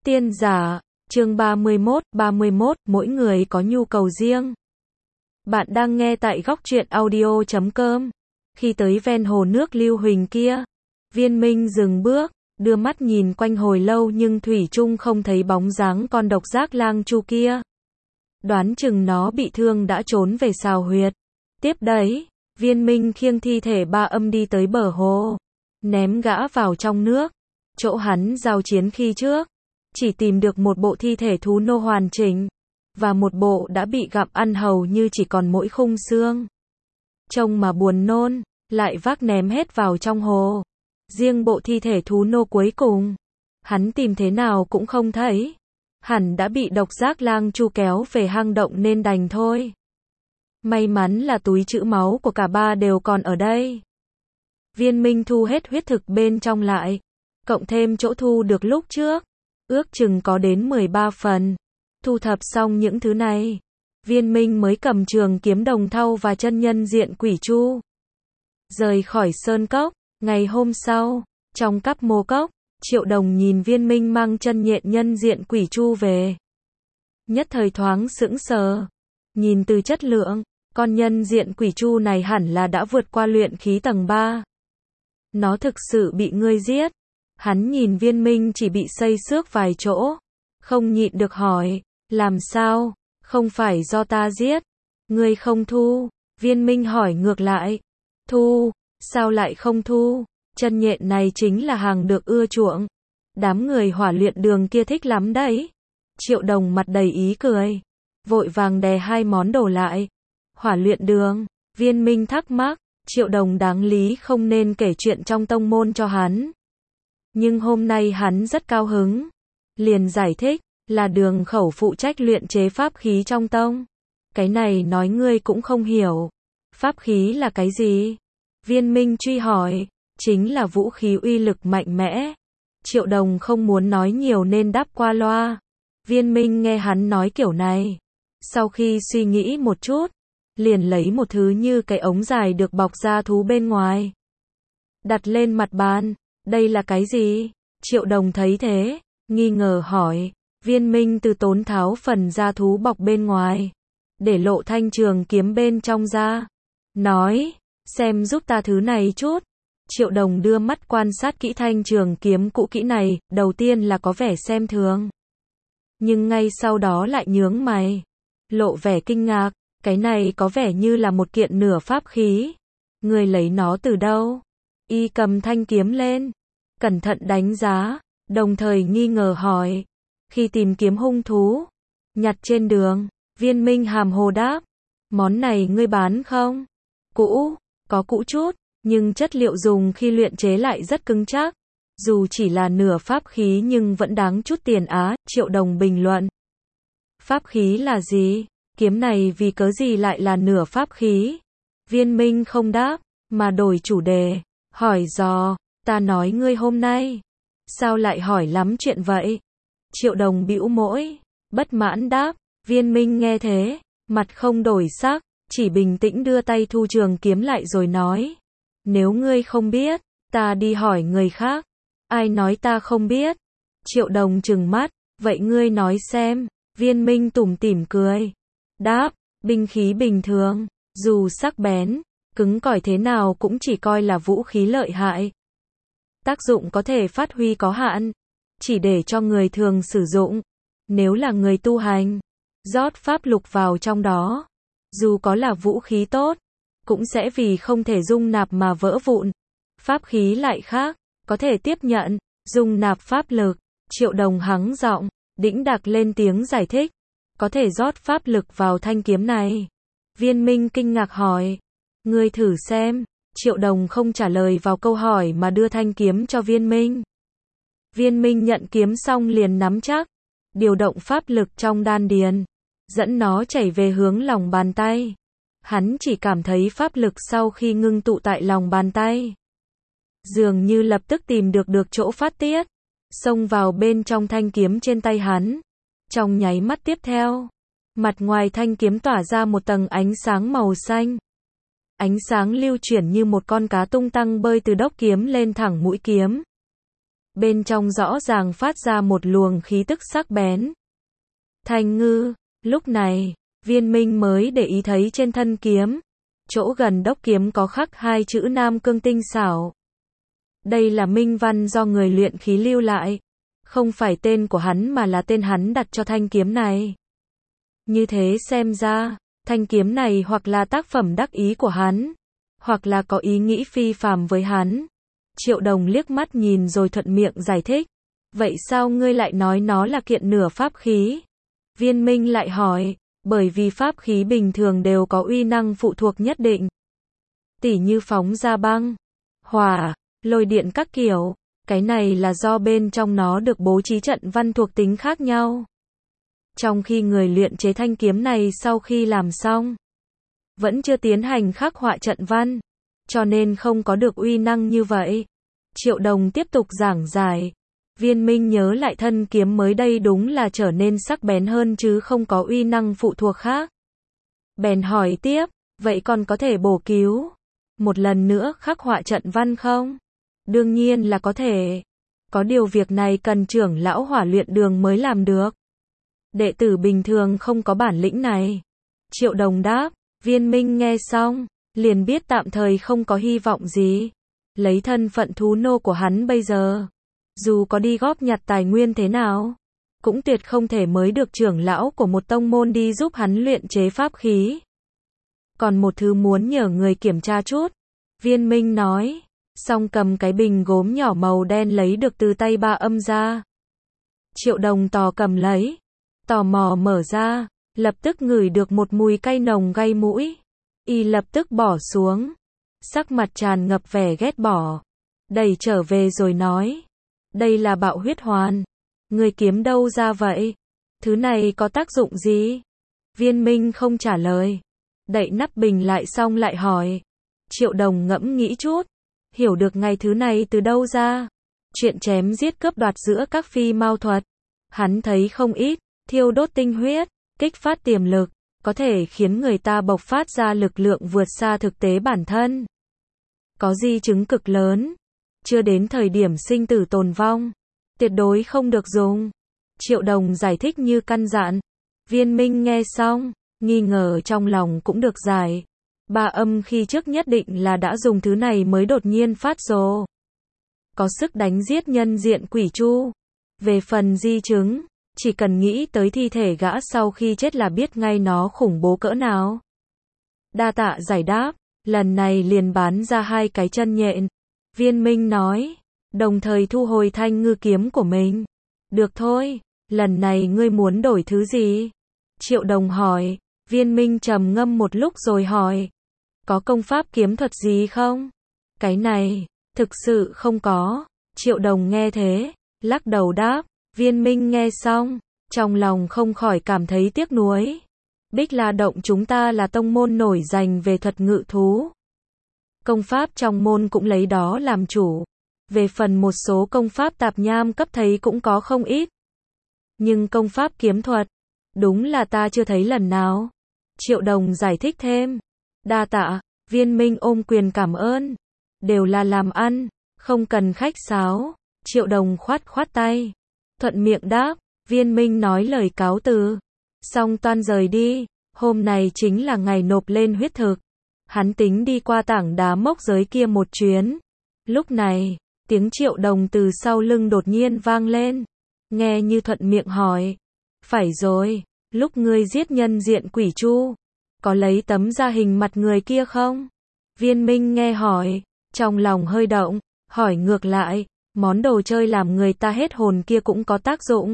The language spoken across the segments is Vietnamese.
Tiên giả, chương 31, mỗi người có nhu cầu riêng. Bạn đang nghe tại góc truyện audio.com. Khi tới ven hồ nước lưu huỳnh kia, Viên Minh dừng bước, đưa mắt nhìn quanh hồi lâu nhưng thủy chung không thấy bóng dáng con độc giác lang chu kia. Đoán chừng nó bị thương đã trốn về sào huyệt. Tiếp đấy, Viên Minh khiêng thi thể Ba Âm đi tới bờ hồ, ném gã vào trong nước. Chỗ hắn giao chiến khi trước, chỉ tìm được một bộ thi thể thú nô hoàn chỉnh, và một bộ đã bị gặm ăn hầu như chỉ còn mỗi khung xương. Trông mà buồn nôn, lại vác ném hết vào trong hồ. Riêng bộ thi thể thú nô cuối cùng, hắn tìm thế nào cũng không thấy. Hẳn đã bị độc giác lang chu kéo về hang động nên đành thôi. May mắn là túi trữ máu của cả ba đều còn ở đây. Viên Minh thu hết huyết thực bên trong lại, cộng thêm chỗ thu được lúc trước, ước chừng có đến 13 phần. Thu thập xong những thứ này, Viên Minh mới cầm trường kiếm đồng thau và chân nhân diện quỷ chu. Rời khỏi sơn cốc, ngày hôm sau, trong cắp mô cốc, Triệu Đồng nhìn Viên Minh mang chân nhện nhân diện quỷ chu về. Nhất thời thoáng sững sờ. Nhìn từ chất lượng, con nhân diện quỷ chu này hẳn là đã vượt qua luyện khí tầng 3. Nó thực sự bị ngươi giết. Hắn nhìn Viên Minh chỉ bị xây xước vài chỗ, không nhịn được hỏi, làm sao, không phải do ta giết, ngươi không thu. Viên Minh hỏi ngược lại, thu, sao lại không thu, chân nhện này chính là hàng được ưa chuộng, đám người hỏa luyện đường kia thích lắm đấy. Triệu Đồng mặt đầy ý cười, vội vàng đè hai món đồ lại. Hỏa luyện đường, Viên Minh thắc mắc, Triệu Đồng đáng lý không nên kể chuyện trong tông môn cho hắn. Nhưng hôm nay hắn rất cao hứng, liền giải thích, là Đường Khẩu phụ trách luyện chế pháp khí trong tông. Cái này nói ngươi cũng không hiểu. Pháp khí là cái gì? Viên Minh truy hỏi, chính là vũ khí uy lực mạnh mẽ. Triệu Đồng không muốn nói nhiều nên đáp qua loa. Viên Minh nghe hắn nói kiểu này, sau khi suy nghĩ một chút, liền lấy một thứ như cái ống dài được bọc da thú bên ngoài, đặt lên mặt bàn. Đây là cái gì? Triệu Đồng thấy thế, nghi ngờ hỏi. Viên Minh từ tốn tháo phần da thú bọc bên ngoài, để lộ thanh trường kiếm bên trong ra. Nói, xem giúp ta thứ này chút. Triệu Đồng đưa mắt quan sát kỹ thanh trường kiếm cũ kỹ này, đầu tiên là có vẻ xem thường. Nhưng ngay sau đó lại nhướng mày, lộ vẻ kinh ngạc, cái này có vẻ như là một kiện nửa pháp khí. Người lấy nó từ đâu? Y cầm thanh kiếm lên, cẩn thận đánh giá, đồng thời nghi ngờ hỏi. Khi tìm kiếm hung thú, nhặt trên đường, Viên Minh hàm hồ đáp. Món này ngươi bán không? Cũ, có cũ chút, nhưng chất liệu dùng khi luyện chế lại rất cứng chắc. Dù chỉ là nửa pháp khí nhưng vẫn đáng chút tiền á, Triệu Đồng bình luận. Pháp khí là gì? Kiếm này vì cớ gì lại là nửa pháp khí? Viên Minh không đáp, mà đổi chủ đề, hỏi dò, ta nói ngươi hôm nay, sao lại hỏi lắm chuyện vậy? Triệu Đồng bĩu môi, bất mãn đáp. Viên Minh nghe thế, mặt không đổi sắc, chỉ bình tĩnh đưa tay thu trường kiếm lại rồi nói, nếu ngươi không biết, ta đi hỏi người khác. Ai nói ta không biết? Triệu Đồng trừng mắt, vậy ngươi nói xem. Viên Minh tủm tỉm cười, đáp, binh khí bình thường, dù sắc bén, cứng cỏi thế nào cũng chỉ coi là vũ khí lợi hại. Tác dụng có thể phát huy có hạn, chỉ để cho người thường sử dụng. Nếu là người tu hành, rót pháp lục vào trong đó, dù có là vũ khí tốt, cũng sẽ vì không thể dung nạp mà vỡ vụn. Pháp khí lại khác, có thể tiếp nhận, dung nạp pháp lực. Triệu Đồng hắng giọng, đĩnh đạc lên tiếng giải thích, có thể rót pháp lực vào thanh kiếm này. Viên Minh kinh ngạc hỏi, ngươi thử xem. Triệu Đồng không trả lời vào câu hỏi mà đưa thanh kiếm cho Viên Minh. Viên Minh nhận kiếm xong liền nắm chắc, điều động pháp lực trong đan điền, dẫn nó chảy về hướng lòng bàn tay. Hắn chỉ cảm thấy pháp lực sau khi ngưng tụ tại lòng bàn tay, dường như lập tức tìm được chỗ phát tiết, xông vào bên trong thanh kiếm trên tay hắn. Trong nháy mắt tiếp theo, mặt ngoài thanh kiếm tỏa ra một tầng ánh sáng màu xanh. Ánh sáng lưu chuyển như một con cá tung tăng bơi từ đốc kiếm lên thẳng mũi kiếm. bên trong rõ ràng phát ra một luồng khí tức sắc bén. Thanh ngư, lúc này, Viên Minh mới để ý thấy trên thân kiếm, chỗ gần đốc kiếm có khắc hai chữ Nam Cương tinh xảo. Đây là minh văn do người luyện khí lưu lại, không phải tên của hắn mà là tên hắn đặt cho thanh kiếm này. Như thế xem ra, thanh kiếm này hoặc là tác phẩm đắc ý của hắn, hoặc là có ý nghĩ phi phàm với hắn. Triệu Đồng liếc mắt nhìn rồi thuận miệng giải thích. Vậy sao ngươi lại nói nó là kiện nửa pháp khí? Viên Minh lại hỏi, bởi vì pháp khí bình thường đều có uy năng phụ thuộc nhất định. Tỉ như phóng ra băng, hỏa, lôi điện các kiểu, cái này là do bên trong nó được bố trí trận văn thuộc tính khác nhau. Trong khi người luyện chế thanh kiếm này sau khi làm xong, vẫn chưa tiến hành khắc họa trận văn, cho nên không có được uy năng như vậy. Triệu Đồng tiếp tục giảng giải. Viên Minh nhớ lại thân kiếm mới đây đúng là trở nên sắc bén hơn chứ không có uy năng phụ thuộc khác. Bèn hỏi tiếp, vậy còn có thể bổ cứu một lần nữa khắc họa trận văn không? Đương nhiên là có thể. Có điều việc này cần trưởng lão Hỏa Luyện Đường mới làm được. Đệ tử bình thường không có bản lĩnh này. Triệu Đồng đáp. Viên Minh nghe xong, liền biết tạm thời không có hy vọng gì. Lấy thân phận thú nô của hắn bây giờ, dù có đi góp nhặt tài nguyên thế nào, cũng tuyệt không thể mới được trưởng lão của một tông môn đi giúp hắn luyện chế pháp khí. Còn một thứ muốn nhờ người kiểm tra chút. Viên Minh nói, xong cầm cái bình gốm nhỏ màu đen lấy được từ tay Ba Âm ra. Triệu Đồng tò cầm lấy, tò mò mở ra, lập tức ngửi được một mùi cay nồng gây mũi. Y lập tức bỏ xuống, sắc mặt tràn ngập vẻ ghét bỏ, đẩy trở về rồi nói, đây là bạo huyết hoàn, người kiếm đâu ra vậy? Thứ này có tác dụng gì? Viên Minh không trả lời, đậy nắp bình lại xong lại hỏi. Triệu Đồng ngẫm nghĩ chút, hiểu được ngay thứ này từ đâu ra. Chuyện chém giết cướp đoạt giữa các phi mao thuật, hắn thấy không ít, thiêu đốt tinh huyết, kích phát tiềm lực, có thể khiến người ta bộc phát ra lực lượng vượt xa thực tế bản thân. Có di chứng cực lớn, chưa đến thời điểm sinh tử tồn vong, tuyệt đối không được dùng. Triệu Đồng giải thích như căn dặn. Viên Minh nghe xong, nghi ngờ trong lòng cũng được giải. Ba Âm khi trước nhất định là đã dùng thứ này mới đột nhiên phát rồ. Có sức đánh giết nhân diện quỷ chu. Về phần di chứng, chỉ cần nghĩ tới thi thể gã sau khi chết là biết ngay nó khủng bố cỡ nào. Đa tạ giải đáp, lần này liền bán ra 2 cái chân nhện. Viên Minh nói, đồng thời thu hồi thanh ngư kiếm của mình. Được thôi, lần này ngươi muốn đổi thứ gì? Triệu Đồng hỏi. Viên Minh trầm ngâm một lúc rồi hỏi, có công pháp kiếm thuật gì không? Cái này, thực sự không có. Triệu Đồng nghe thế, lắc đầu đáp. Viên Minh nghe xong, trong lòng không khỏi cảm thấy tiếc nuối. Bích La Động chúng ta là tông môn nổi danh về thuật ngự thú. Công pháp trong môn cũng lấy đó làm chủ. Về phần một số công pháp tạp nham cấp thấy cũng có không ít. Nhưng công pháp kiếm thuật, đúng là ta chưa thấy lần nào. Triệu Đồng giải thích thêm. Đa tạ. Viên Minh ôm quyền cảm ơn. Đều là làm ăn, không cần khách sáo. Triệu Đồng khoát khoát tay, thuận miệng đáp. Viên Minh nói lời cáo từ, xong toan rời đi. Hôm này chính là ngày nộp lên huyết thực. Hắn tính đi qua tảng đá mốc giới kia một chuyến. Lúc này, tiếng Triệu Đồng từ sau lưng đột nhiên vang lên. Nghe như thuận miệng hỏi. Phải rồi, lúc ngươi giết nhân diện quỷ chu, có lấy tấm da hình mặt người kia không? Viên Minh nghe hỏi, trong lòng hơi động, hỏi ngược lại, món đồ chơi làm người ta hết hồn kia cũng có tác dụng.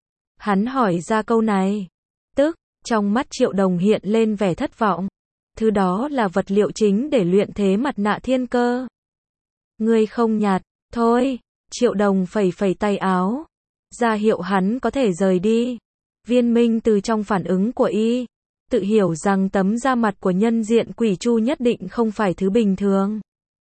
Hắn hỏi ra câu này, tức, trong mắt Triệu Đồng hiện lên vẻ thất vọng. Thứ đó là vật liệu chính để luyện thế mặt nạ thiên cơ. Ngươi không nhặt, thôi. Triệu Đồng phẩy phẩy tay áo, ra hiệu hắn có thể rời đi. Viên Minh từ trong phản ứng của y, tự hiểu rằng tấm da mặt của nhân diện quỷ chu nhất định không phải thứ bình thường.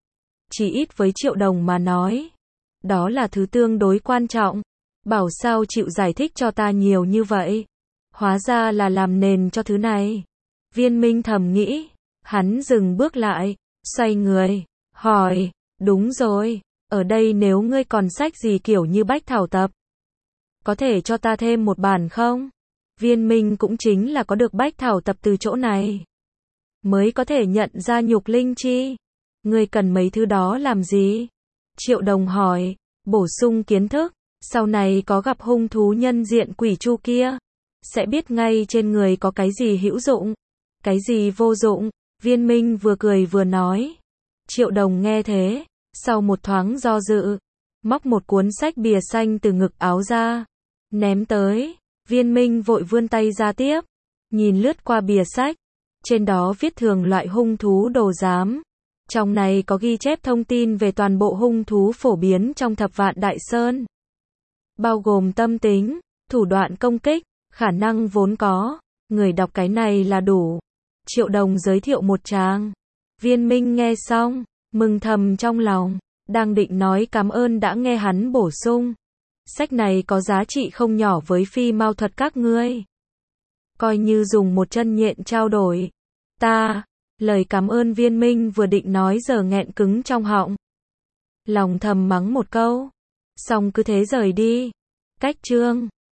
Chỉ ít với Triệu Đồng mà nói, đó là thứ tương đối quan trọng. Bảo sao chịu giải thích cho ta nhiều như vậy? Hóa ra là làm nền cho thứ này. Viên Minh thầm nghĩ, hắn dừng bước lại, xoay người, hỏi, đúng rồi, Ở đây nếu ngươi còn sách gì kiểu như bách thảo tập, có thể cho ta thêm một bản không? Viên Minh cũng chính là có được bách thảo tập từ chỗ này, mới có thể nhận ra nhục linh chi. Ngươi cần mấy thứ đó làm gì? Triệu Đồng hỏi, bổ sung kiến thức, sau này có gặp hung thú nhân diện quỷ chu kia, sẽ biết ngay trên người có cái gì hữu dụng, cái gì vô dụng. Viên Minh vừa cười vừa nói. Triệu Đồng nghe thế, sau một thoáng do dự, móc một cuốn sách bìa xanh từ ngực áo ra, ném tới. Viên Minh vội vươn tay ra tiếp, nhìn lướt qua bìa sách, trên đó viết thường loại hung thú đồ giám. Trong này có ghi chép thông tin về toàn bộ hung thú phổ biến trong Thập Vạn Đại Sơn, bao gồm tâm tính, thủ đoạn công kích, khả năng vốn có. Người đọc cái này là đủ. Triệu Đồng giới thiệu một tràng. Viên Minh nghe xong, mừng thầm trong lòng, đang định nói cảm ơn đã nghe hắn bổ sung. Sách này có giá trị không nhỏ với phi mao thuật các ngươi. Coi như dùng một chân nhện trao đổi. Lời cảm ơn Viên Minh vừa định nói giờ nghẹn cứng trong họng. Lòng thầm mắng một câu, xong cứ thế rời đi. Cách chương